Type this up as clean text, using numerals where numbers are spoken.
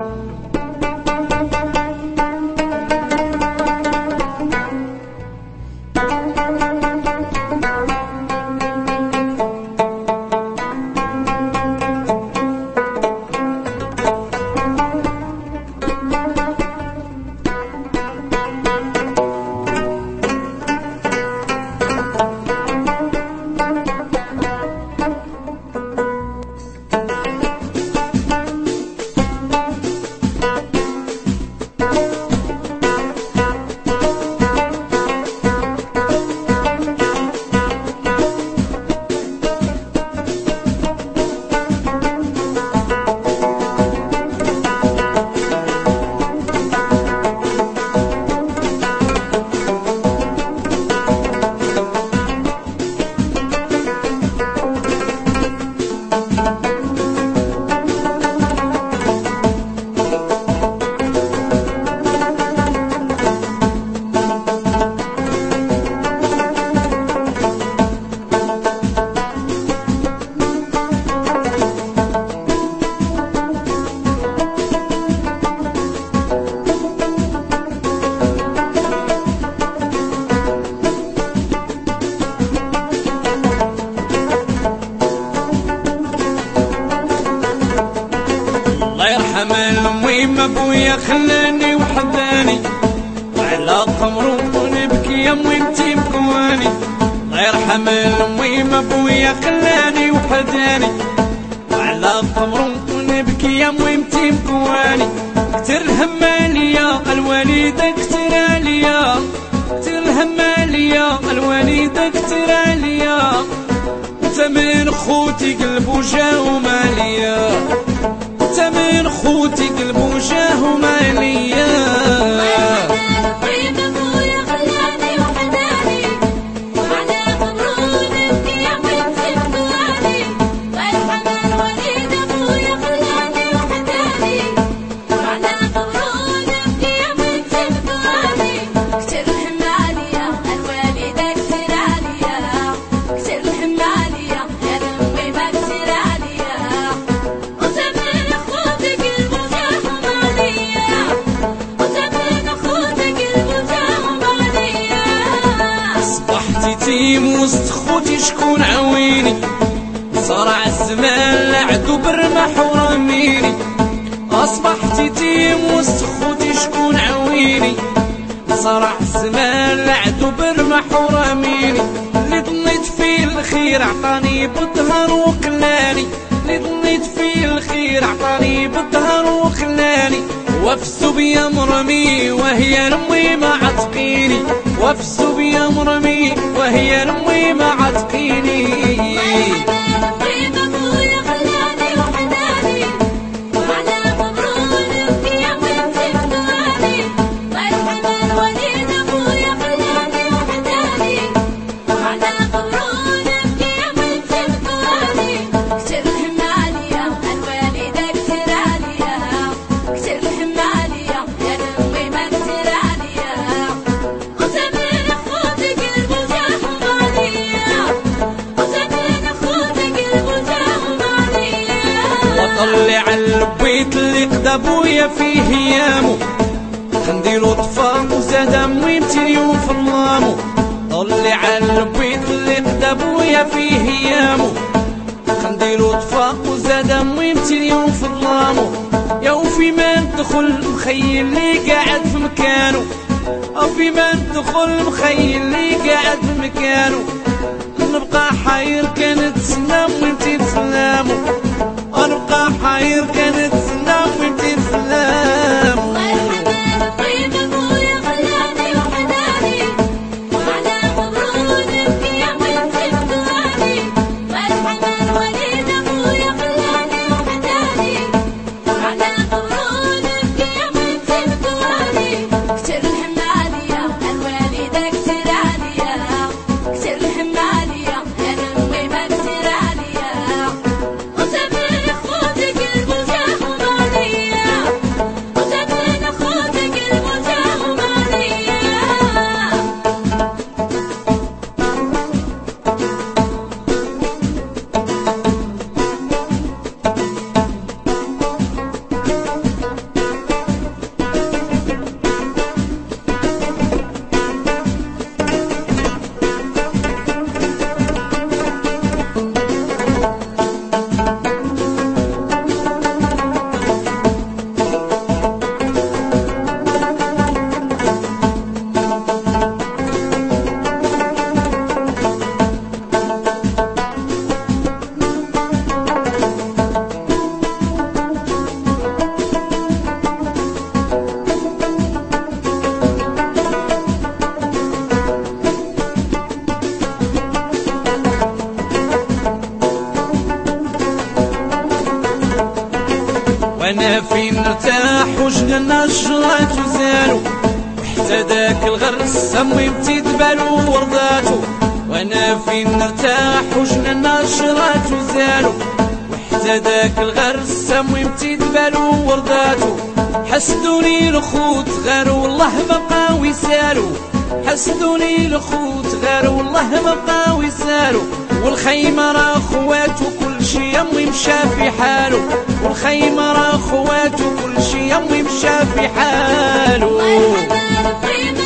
المهم ابويا خلاني وحداني وعلى قمرو ونبكي يا امي انتي مكواني. الله يرحم المهم ابويا خلاني وحداني وعلى قمرو ونبكي يا امي انتي مكواني. كتر الهم عليا الوالده كتر عليا، كتر الهم عليا الوالده كتر عليا، وثمن خوتي قلبو جاو ماليا، من خوتي قلبو جاهو ماليا. يتيم وسط خوتي شكون عويني، صرع الزمان لعدو برمح ورميني. أصبحت يتيم وسط خوتي شكون عويني، صرع الزمان لعدو برمح ورميني. اللي ظنيت فيه الخير عطاني بالظهر وخلاني، اللي ظنيت فيه الخير عطاني بالظهر وخلاني. وافسوا بيا مرمي وهي لمي ما عتقيني، وافسوا بيا مرمي وهي لمي ما عتقيني. طلع البيت اللي قدا بويا فيه ايامو، خنديرو طفا وزاد امي 200 يوم في ظلامو. طلع البيت اللي قدا بويا فيه ايامو، خنديرو طفا وزاد امي 200 يوم في ظلامو. يا وفي ما ندخل مخيل لي قاعد في مكانو، او في ما ندخل مخيل لي قاعد في مكانو. نبقى حاير كانت سلام وانتي تسلامو، ونبقى حاير كانت سلام وانتي تسلامو. نرتاح وجننا الشراط وزالو، وحتى داك الغرس ميمتي دبالو ورداتو. وانا فين نرتاح وجننا الشراط وزالو، وحتى داك الغرس ميمتي دبالو ورداتو. حسدوني الخوت غاروا والله ما بقاو يسالو، حسدوني الخوت غاروا والله ما بقاو يسالو. والخيمة راه خواتو كل شي يمي مشى في حالو، والخيمة راه خواتو كل شي يمي مشى في حالو.